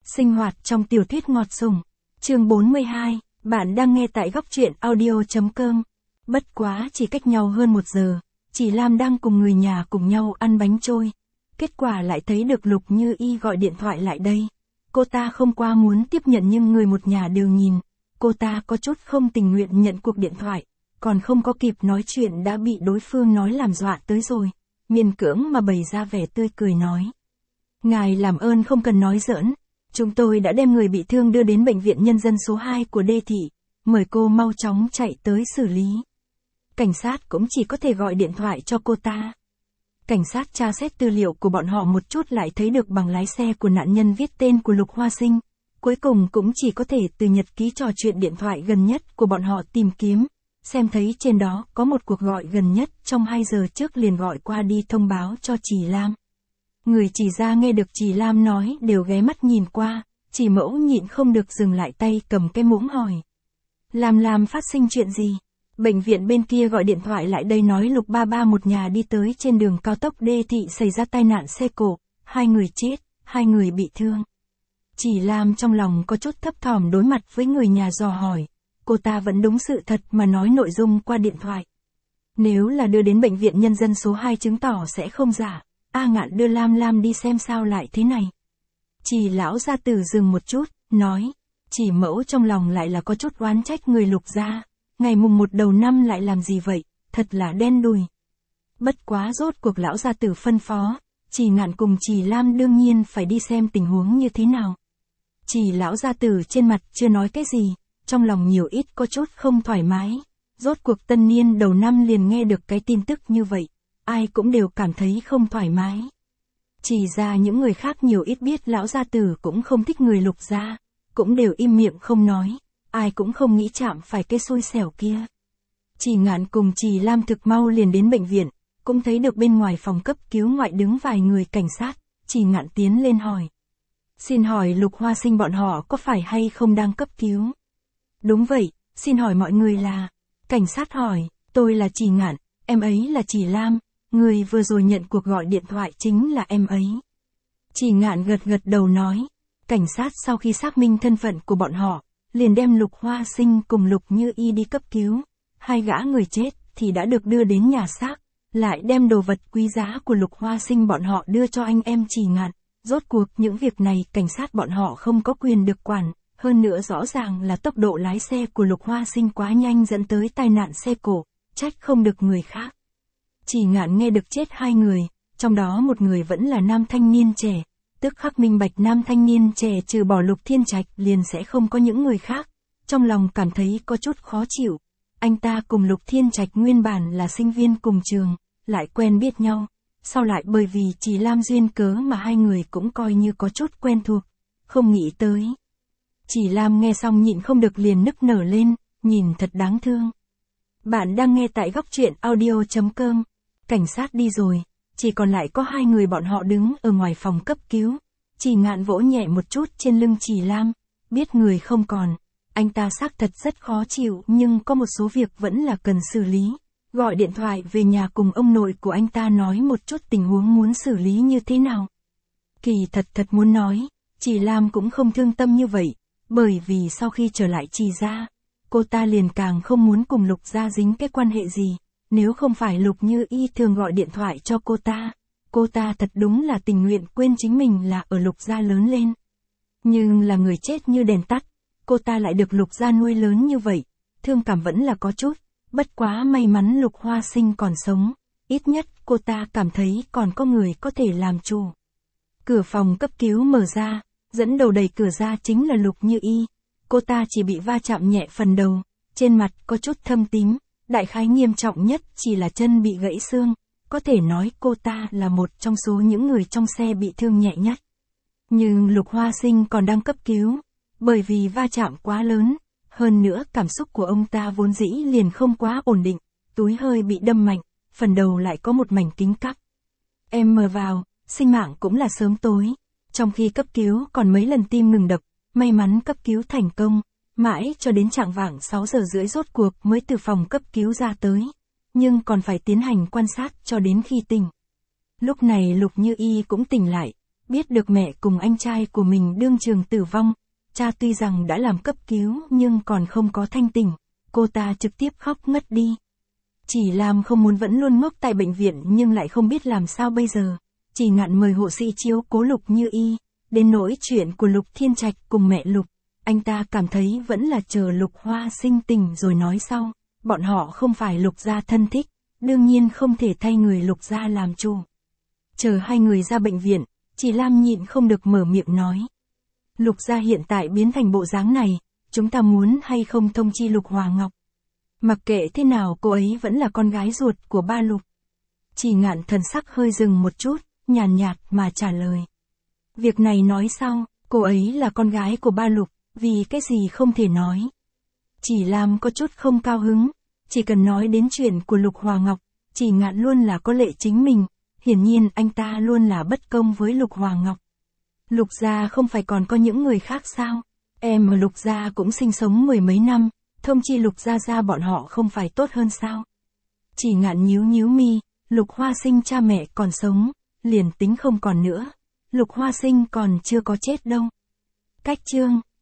Sinh hoạt trong tiểu thuyết ngọt sùng. Chương 42, bạn đang nghe tại góc truyện audio.com. Bất quá chỉ cách nhau hơn 1 giờ, chị Lam đang cùng người nhà cùng nhau ăn bánh trôi. Kết quả lại thấy được Lục Như Y gọi điện thoại lại đây. Cô ta không qua muốn tiếp nhận nhưng người một nhà đều nhìn. Cô ta có chút không tình nguyện nhận cuộc điện thoại, còn không có kịp nói chuyện đã bị đối phương nói làm dọa tới rồi. Miễn cưỡng mà bày ra vẻ tươi cười nói. Ngài làm ơn không cần nói giỡn. Chúng tôi đã đem người bị thương đưa đến bệnh viện nhân dân số 2 của Đê Thị. Mời cô mau chóng chạy tới xử lý. Cảnh sát cũng chỉ có thể gọi điện thoại cho cô ta. Cảnh sát tra xét tư liệu của bọn họ một chút lại thấy được bằng lái xe của nạn nhân viết tên của Lục Hoa Sinh. Cuối cùng cũng chỉ có thể từ nhật ký trò chuyện điện thoại gần nhất của bọn họ tìm kiếm. Xem thấy trên đó có một cuộc gọi gần nhất trong 2 giờ trước liền gọi qua đi thông báo cho chị Lam. Người chỉ ra nghe được chị Lam nói đều ghé mắt nhìn qua, chị Mẫu nhịn không được dừng lại tay cầm cái muỗng hỏi. Lam phát sinh chuyện gì? Bệnh viện bên kia gọi điện thoại lại đây nói Lục ba ba một nhà đi tới trên đường cao tốc Đê Thị xảy ra tai nạn xe cộ, 2 người chết, 2 người bị thương. Chị Lam trong lòng có chút thấp thỏm đối mặt với người nhà dò hỏi, cô ta vẫn đúng sự thật mà nói nội dung qua điện thoại. Nếu là đưa đến bệnh viện nhân dân số 2 chứng tỏ sẽ không giả. A Ngạn đưa Lam đi xem sao lại thế này. Chị lão gia tử dừng một chút, nói, chị Mẫu trong lòng lại là có chút oán trách người Lục gia, ngày mùng 1 đầu năm lại làm gì vậy, thật là đen đủi. Bất quá rốt cuộc lão gia tử phân phó, chị Ngạn cùng chị Lam đương nhiên phải đi xem tình huống như thế nào. Chị lão gia tử trên mặt chưa nói cái gì, trong lòng nhiều ít có chút không thoải mái, rốt cuộc tân niên đầu năm liền nghe được cái tin tức như vậy. Ai cũng đều cảm thấy không thoải mái. Chỉ ra những người khác nhiều ít biết lão gia tử cũng không thích người Lục gia, cũng đều im miệng không nói, ai cũng không nghĩ chạm phải cái xui xẻo kia. Chị Ngạn cùng chị Lam thực mau liền đến bệnh viện, cũng thấy được bên ngoài phòng cấp cứu ngoại đứng vài người cảnh sát, chị Ngạn tiến lên hỏi. Xin hỏi Lục Hoa Sinh bọn họ có phải hay không đang cấp cứu? Đúng vậy, xin hỏi mọi người là... Cảnh sát hỏi, tôi là chị Ngạn, em ấy là chị Lam. Người vừa rồi nhận cuộc gọi điện thoại chính là em ấy. Chị Ngạn gật đầu nói. Cảnh sát sau khi xác minh thân phận của bọn họ, liền đem Lục Hoa Sinh cùng Lục Như Y đi cấp cứu. 2 gã người chết thì đã được đưa đến nhà xác, lại đem đồ vật quý giá của Lục Hoa Sinh bọn họ đưa cho anh em chị Ngạn. Rốt cuộc những việc này cảnh sát bọn họ không có quyền được quản, hơn nữa rõ ràng là tốc độ lái xe của Lục Hoa Sinh quá nhanh dẫn tới tai nạn xe cộ, trách không được người khác. Chị Ngạn nghe được chết 2 người, trong đó một người vẫn là nam thanh niên trẻ, tức khắc minh bạch nam thanh niên trẻ trừ bỏ Lục Thiên Trạch liền sẽ không có những người khác, trong lòng cảm thấy có chút khó chịu. Anh ta cùng Lục Thiên Trạch nguyên bản là sinh viên cùng trường, lại quen biết nhau, sau lại bởi vì chị Lam duyên cớ mà 2 người cũng coi như có chút quen thuộc, không nghĩ tới. Chị Lam nghe xong nhịn không được liền nức nở lên, nhìn thật đáng thương. Bạn đang nghe tại góc truyện audio.com. Cảnh sát đi rồi, chỉ còn lại có 2 người bọn họ đứng ở ngoài phòng cấp cứu. Chị Ngạn vỗ nhẹ một chút trên lưng chị Lam, biết người không còn. Anh ta xác thật rất khó chịu nhưng có một số việc vẫn là cần xử lý. Gọi điện thoại về nhà cùng ông nội của anh ta nói một chút tình huống muốn xử lý như thế nào. Kỳ thật muốn nói, chị Lam cũng không thương tâm như vậy, bởi vì sau khi trở lại chị gia, cô ta liền càng không muốn cùng Lục gia dính cái quan hệ gì. Nếu không phải Lục Như Y thường gọi điện thoại cho cô ta thật đúng là tình nguyện quên chính mình là ở Lục gia lớn lên. Nhưng là người chết như đèn tắt, cô ta lại được Lục gia nuôi lớn như vậy, thương cảm vẫn là có chút, bất quá may mắn Lục Hoa Sinh còn sống, ít nhất cô ta cảm thấy còn có người có thể làm chủ. Cửa phòng cấp cứu mở ra, dẫn đầu đẩy cửa ra chính là Lục Như Y, cô ta chỉ bị va chạm nhẹ phần đầu, trên mặt có chút thâm tím. Đại khái nghiêm trọng nhất chỉ là chân bị gãy xương, có thể nói cô ta là một trong số những người trong xe bị thương nhẹ nhất. Nhưng Lục Hoa Sinh còn đang cấp cứu, bởi vì va chạm quá lớn, hơn nữa cảm xúc của ông ta vốn dĩ liền không quá ổn định, túi hơi bị đâm mạnh, phần đầu lại có một mảnh kính cắt. Em mờ vào, sinh mạng cũng là sớm tối, trong khi cấp cứu còn mấy lần tim ngừng đập, may mắn cấp cứu thành công. Mãi cho đến chạng vạng 6 giờ rưỡi rốt cuộc mới từ phòng cấp cứu ra tới, nhưng còn phải tiến hành quan sát cho đến khi tỉnh. Lúc này Lục Như Y cũng tỉnh lại, Biết được mẹ cùng anh trai của mình đương trường tử vong, cha tuy rằng đã làm cấp cứu nhưng còn không có thanh tỉnh, cô ta trực tiếp khóc ngất đi. Chỉ Lam không muốn vẫn luôn ngốc tại bệnh viện nhưng lại không biết làm sao bây giờ. Chỉ Ngạn mời hộ sĩ chiếu cố Lục Như Y, đến nỗi chuyện của Lục Thiên Trạch cùng mẹ Lục, anh ta cảm thấy vẫn là chờ Lục Hoa Sinh tỉnh rồi nói sau, bọn họ không phải Lục gia thân thích, đương nhiên không thể thay người Lục gia làm chủ. Chờ hai người ra bệnh viện, Chỉ Lam nhịn không được mở miệng nói. Lục gia hiện tại biến thành bộ dáng này, chúng ta muốn hay không thông chi Lục Hòa Ngọc. Mặc kệ thế nào cô ấy vẫn là con gái ruột của ba Lục. Chỉ Ngạn thần sắc hơi dừng một chút, nhàn nhạt mà trả lời. Việc này nói sau, cô ấy là con gái của ba Lục, vì cái gì không thể nói. Chỉ Lam có chút không cao hứng, chỉ cần nói đến chuyện của Lục Hòa Ngọc, Chỉ Ngạn luôn là có lệ chính mình, hiển nhiên anh ta luôn là bất công với Lục Hòa Ngọc. Lục gia không phải còn có những người khác sao? Em ở Lục gia cũng sinh sống mười mấy năm, thông chi Lục gia bọn họ không phải tốt hơn sao? Chỉ Ngạn nhíu nhíu mi, Lục Hoa Sinh cha mẹ còn sống, liền tính không còn nữa. Lục Hoa Sinh còn chưa có chết đâu. Cách chương